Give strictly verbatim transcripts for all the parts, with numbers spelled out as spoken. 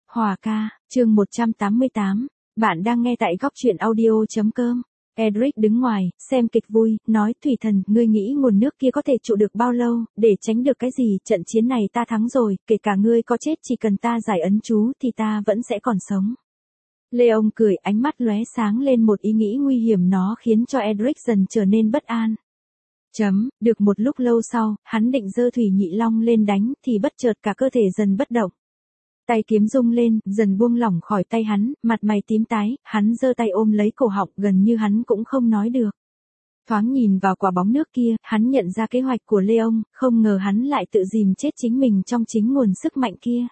Hòa ca, chương một trăm tám mươi tám, bạn đang nghe tại góc truyện audio.com. Edric đứng ngoài, xem kịch vui, nói Thủy Thần, ngươi nghĩ nguồn nước kia có thể trụ được bao lâu, để tránh được cái gì, trận chiến này ta thắng rồi, kể cả ngươi có chết chỉ cần ta giải ấn chú thì ta vẫn sẽ còn sống. Leon cười, ánh mắt lóe sáng lên một ý nghĩ nguy hiểm, nó khiến cho Edric dần trở nên bất an. Chấm, được một lúc lâu sau, hắn định giơ Thủy Nhị Long lên đánh, thì bất chợt cả cơ thể dần bất động. Tay kiếm rung lên, dần buông lỏng khỏi tay hắn, mặt mày tím tái, hắn giơ tay ôm lấy cổ họng, gần như hắn cũng không nói được. Thoáng nhìn vào quả bóng nước kia, hắn nhận ra kế hoạch của Leon, không ngờ hắn lại tự dìm chết chính mình trong chính nguồn sức mạnh kia.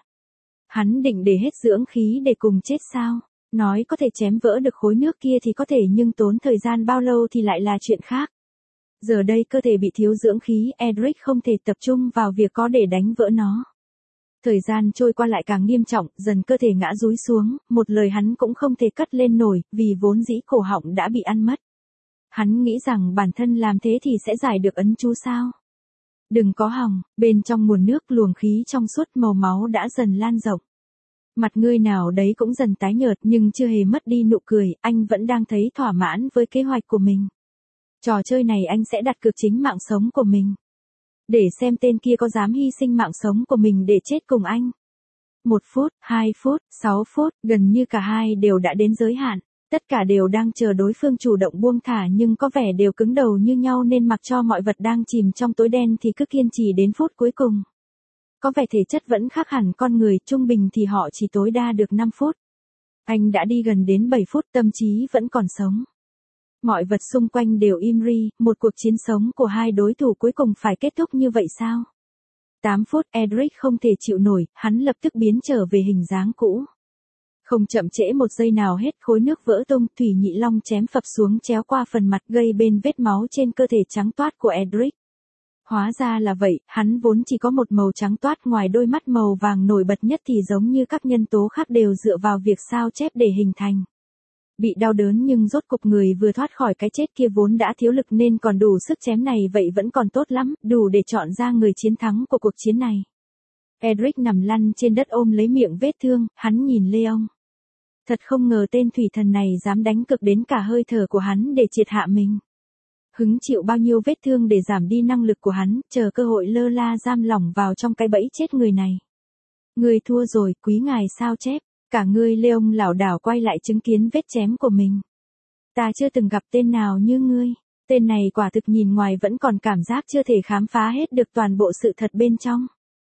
Hắn định để hết dưỡng khí để cùng chết sao? Nói có thể chém vỡ được khối nước kia thì có thể, nhưng tốn thời gian bao lâu thì lại là chuyện khác. Giờ đây cơ thể bị thiếu dưỡng khí, Edric không thể tập trung vào việc có để đánh vỡ nó. Thời gian trôi qua lại càng nghiêm trọng, dần cơ thể ngã dúi xuống, một lời hắn cũng không thể cất lên nổi, vì vốn dĩ cổ họng đã bị ăn mất. Hắn nghĩ rằng bản thân làm thế thì sẽ giải được ấn chú sao? Đừng có hòng, bên trong nguồn nước luồng khí trong suốt màu máu đã dần lan rộng. Mặt ngươi nào đấy cũng dần tái nhợt, nhưng chưa hề mất đi nụ cười, anh vẫn đang thấy thỏa mãn với kế hoạch của mình. Trò chơi này anh sẽ đặt cược chính mạng sống của mình. Để xem tên kia có dám hy sinh mạng sống của mình để chết cùng anh. Một phút, hai phút, sáu phút, gần như cả hai đều đã đến giới hạn. Tất cả đều đang chờ đối phương chủ động buông thả, nhưng có vẻ đều cứng đầu như nhau nên mặc cho mọi vật đang chìm trong tối đen thì cứ kiên trì đến phút cuối cùng. Có vẻ thể chất vẫn khác hẳn con người, trung bình thì họ chỉ tối đa được năm phút. Anh đã đi gần đến bảy phút, tâm trí vẫn còn sống. Mọi vật xung quanh đều im ri, một cuộc chiến sống của hai đối thủ cuối cùng phải kết thúc như vậy sao? tám phút, Edric không thể chịu nổi, hắn lập tức biến trở về hình dáng cũ. Không chậm trễ một giây nào hết, khối nước vỡ tung, Thủy Nhị Long chém phập xuống chéo qua phần mặt, gây bên vết máu trên cơ thể trắng toát của Edric. Hóa ra là vậy, hắn vốn chỉ có một màu trắng toát, ngoài đôi mắt màu vàng nổi bật nhất thì giống như các nhân tố khác đều dựa vào việc sao chép để hình thành. Bị đau đớn nhưng rốt cục người vừa thoát khỏi cái chết kia vốn đã thiếu lực nên còn đủ sức chém này, vậy vẫn còn tốt lắm, đủ để chọn ra người chiến thắng của cuộc chiến này. Edric nằm lăn trên đất ôm lấy miệng vết thương, hắn nhìn Leon. Thật không ngờ tên Thủy Thần này dám đánh cực đến cả hơi thở của hắn để triệt hạ mình. Hứng chịu bao nhiêu vết thương để giảm đi năng lực của hắn, chờ cơ hội lơ la giam lỏng vào trong cái bẫy chết người này. Ngươi thua rồi, quý ngài sao chép. Cả người Leon lảo đảo quay lại chứng kiến vết chém của mình. Ta chưa từng gặp tên nào như ngươi. Tên này quả thực nhìn ngoài vẫn còn cảm giác chưa thể khám phá hết được toàn bộ sự thật bên trong.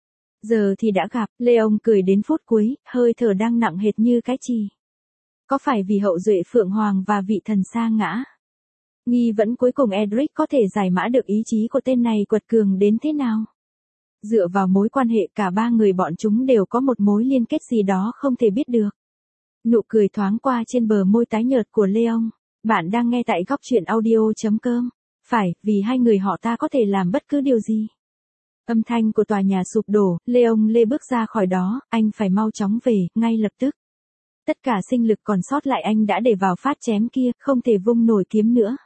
Giờ thì đã gặp, Leon cười đến phút cuối, hơi thở đang nặng hệt như cái chì. Có phải vì hậu duệ Phượng Hoàng và vị thần sa ngã? Nghi vẫn cuối cùng Edric có thể giải mã được ý chí của tên này quật cường đến thế nào? Dựa vào mối quan hệ cả ba người bọn chúng đều có một mối liên kết gì đó không thể biết được. Nụ cười thoáng qua trên bờ môi tái nhợt của Leon. Bạn đang nghe tại góc truyện audio.com. Phải, vì hai người họ ta có thể làm bất cứ điều gì. Âm thanh của tòa nhà sụp đổ, Leon lê bước ra khỏi đó, anh phải mau chóng về, ngay lập tức. Tất cả sinh lực còn sót lại anh đã để vào phát chém kia, không thể vung nổi kiếm nữa.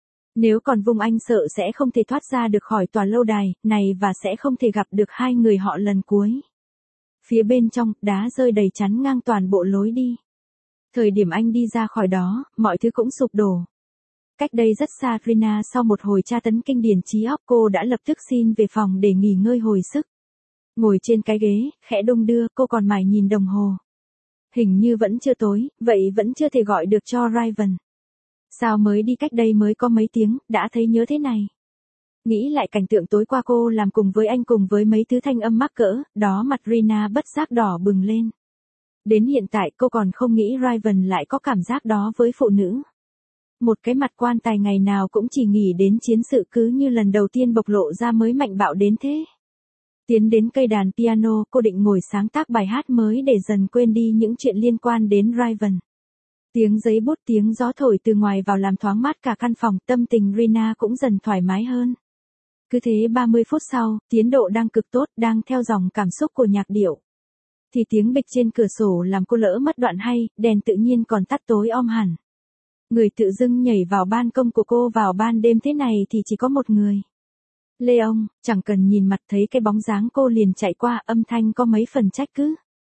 Nếu còn vung anh sợ sẽ không thể thoát ra được khỏi tòa lâu đài này và sẽ không thể gặp được hai người họ lần cuối. Phía bên trong, đá rơi đầy chắn ngang toàn bộ lối đi. Thời điểm anh đi ra khỏi đó, mọi thứ cũng sụp đổ. Cách đây rất xa, Rina sau một hồi tra tấn kinh điển trí óc, cô đã lập tức xin về phòng để nghỉ ngơi hồi sức. Ngồi trên cái ghế, khẽ đung đưa, cô còn mải nhìn đồng hồ. Hình như vẫn chưa tối, vậy vẫn chưa thể gọi được cho Raven. Sao mới đi cách đây mới có mấy tiếng, đã thấy nhớ thế này. Nghĩ lại cảnh tượng tối qua cô làm cùng với anh cùng với mấy thứ thanh âm mắc cỡ, đó mặt Rina bất giác đỏ bừng lên. Đến hiện tại cô còn không nghĩ Raven lại có cảm giác đó với phụ nữ. Một cái mặt quan tài ngày nào cũng chỉ nghĩ đến chiến sự cứ như lần đầu tiên bộc lộ ra mới mạnh bạo đến thế. Tiến đến cây đàn piano, cô định ngồi sáng tác bài hát mới để dần quên đi những chuyện liên quan đến Raven. Tiếng giấy bút, tiếng gió thổi từ ngoài vào làm thoáng mát cả căn phòng, tâm tình Rina cũng dần thoải mái hơn. Cứ thế ba mươi phút sau, tiến độ đang cực tốt, đang theo dòng cảm xúc của nhạc điệu. Thì tiếng bịch trên cửa sổ làm cô lỡ mất đoạn hay, đèn tự nhiên còn tắt tối om hẳn. Người tự dưng nhảy vào ban công của cô vào ban đêm thế này thì chỉ có một người. Leon, chẳng cần nhìn mặt thấy cái bóng dáng cô liền chạy qua, âm thanh có mấy phần trách cứ.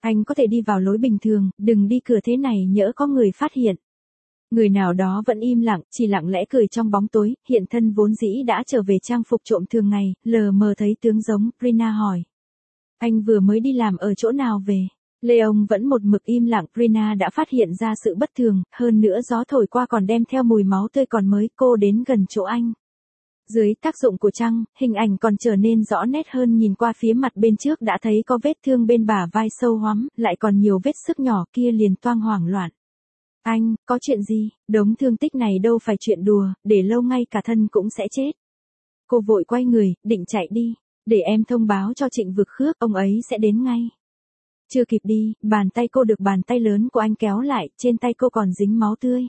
Anh có thể đi vào lối bình thường, đừng đi cửa thế này nhỡ có người phát hiện. Người nào đó vẫn im lặng, chỉ lặng lẽ cười trong bóng tối, hiện thân vốn dĩ đã trở về trang phục trộm thường ngày, lờ mờ thấy tướng giống, Rina hỏi. Anh vừa mới đi làm ở chỗ nào về? Leon vẫn một mực im lặng, Rina đã phát hiện ra sự bất thường, hơn nữa gió thổi qua còn đem theo mùi máu tươi còn mới, cô đến gần chỗ anh. Dưới tác dụng của trăng, hình ảnh còn trở nên rõ nét hơn, nhìn qua phía mặt bên trước đã thấy có vết thương bên bả vai sâu hoắm, lại còn nhiều vết sức nhỏ kia liền toang hoảng loạn. Anh, có chuyện gì? Đống thương tích này đâu phải chuyện đùa, để lâu ngay cả thân cũng sẽ chết. Cô vội quay người, định chạy đi. Để em thông báo cho Trịnh Vực Khước, ông ấy sẽ đến ngay. Chưa kịp đi, bàn tay cô được bàn tay lớn của anh kéo lại, trên tay cô còn dính máu tươi.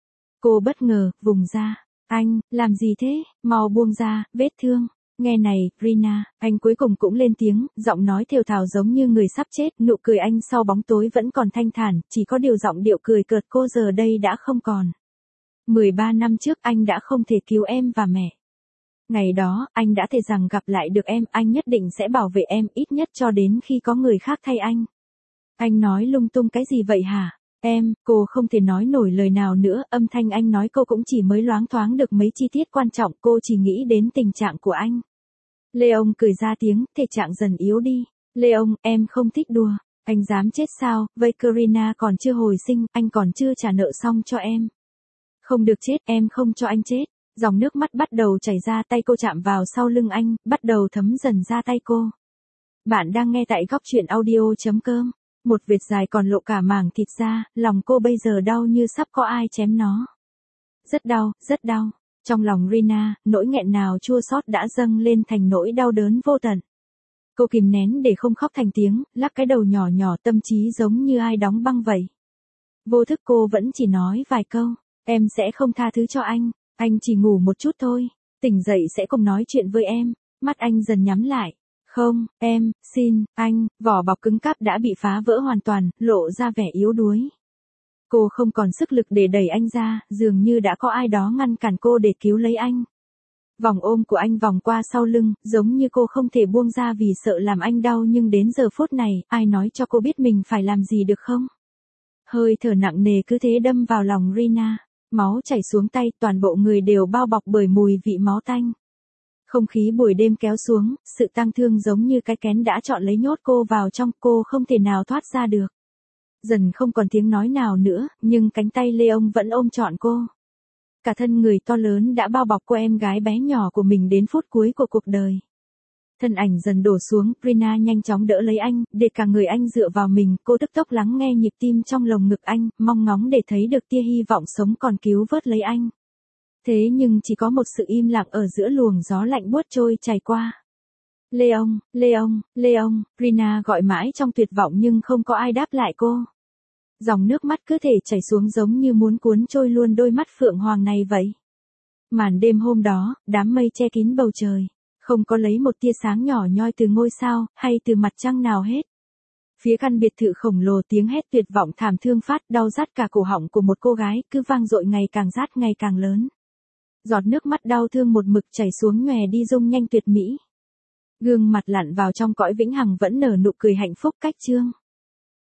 Cô bất ngờ, vùng ra. Anh, làm gì thế? Mau buông ra, vết thương. Nghe này, Rina, anh cuối cùng cũng lên tiếng, giọng nói thều thào giống như người sắp chết, nụ cười anh sau bóng tối vẫn còn thanh thản, chỉ có điều giọng điệu cười cợt cô giờ đây đã không còn. mười ba năm trước anh đã không thể cứu em và mẹ. Ngày đó, anh đã thề rằng gặp lại được em, anh nhất định sẽ bảo vệ em, ít nhất cho đến khi có người khác thay anh. Anh nói lung tung cái gì vậy hả? Em, cô không thể nói nổi lời nào nữa, âm thanh anh nói cô cũng chỉ mới loáng thoáng được mấy chi tiết quan trọng, cô chỉ nghĩ đến tình trạng của anh. Leon cười ra tiếng, thể trạng dần yếu đi. Leon, em không thích đùa. Anh dám chết sao, vậy Karina còn chưa hồi sinh, anh còn chưa trả nợ xong cho em. Không được chết, em không cho anh chết. Dòng nước mắt bắt đầu chảy ra, tay cô chạm vào sau lưng anh, bắt đầu thấm dần ra tay cô. Bạn đang nghe tại góc truyện audio.com. Một vệt dài còn lộ cả mảng thịt ra, lòng cô bây giờ đau như sắp có ai chém nó. Rất đau, rất đau. Trong lòng Rina, nỗi nghẹn nào chua xót đã dâng lên thành nỗi đau đớn vô tận. Cô kìm nén để không khóc thành tiếng, lắc cái đầu nhỏ nhỏ, tâm trí giống như ai đóng băng vậy. Vô thức cô vẫn chỉ nói vài câu, em sẽ không tha thứ cho anh, anh chỉ ngủ một chút thôi, tỉnh dậy sẽ cùng nói chuyện với em. Mắt anh dần nhắm lại. Không, em, xin, anh, vỏ bọc cứng cáp đã bị phá vỡ hoàn toàn, lộ ra vẻ yếu đuối. Cô không còn sức lực để đẩy anh ra, dường như đã có ai đó ngăn cản cô để cứu lấy anh. Vòng ôm của anh vòng qua sau lưng, giống như cô không thể buông ra vì sợ làm anh đau, nhưng đến giờ phút này, ai nói cho cô biết mình phải làm gì được không? Hơi thở nặng nề cứ thế đâm vào lòng Rina, máu chảy xuống tay, toàn bộ người đều bao bọc bởi mùi vị máu tanh. Không khí buổi đêm kéo xuống, sự tang thương giống như cái kén đã chọn lấy nhốt cô vào trong, cô không thể nào thoát ra được. Dần không còn tiếng nói nào nữa, nhưng cánh tay Leon vẫn ôm trọn cô. Cả thân người to lớn đã bao bọc cô em gái bé nhỏ của mình đến phút cuối của cuộc đời. Thân ảnh dần đổ xuống, Rina nhanh chóng đỡ lấy anh, để cả người anh dựa vào mình, cô tức tốc lắng nghe nhịp tim trong lồng ngực anh, mong ngóng để thấy được tia hy vọng sống còn cứu vớt lấy anh. Thế nhưng chỉ có một sự im lặng ở giữa luồng gió lạnh buốt trôi chảy qua. Leon, Leon, Leon, Rina gọi mãi trong tuyệt vọng nhưng không có ai đáp lại cô. Dòng nước mắt cứ thể chảy xuống giống như muốn cuốn trôi luôn đôi mắt phượng hoàng này vậy. Màn đêm hôm đó, đám mây che kín bầu trời. Không có lấy một tia sáng nhỏ nhoi từ ngôi sao, hay từ mặt trăng nào hết. Phía căn biệt thự khổng lồ, tiếng hét tuyệt vọng thảm thương phát đau rát cả cổ họng của một cô gái, cứ vang dội ngày càng rát ngày càng lớn. Giọt nước mắt đau thương một mực chảy xuống nhòe đi dung nhanh tuyệt mỹ. Gương mặt lặn vào trong cõi vĩnh hằng vẫn nở nụ cười hạnh phúc cách chương.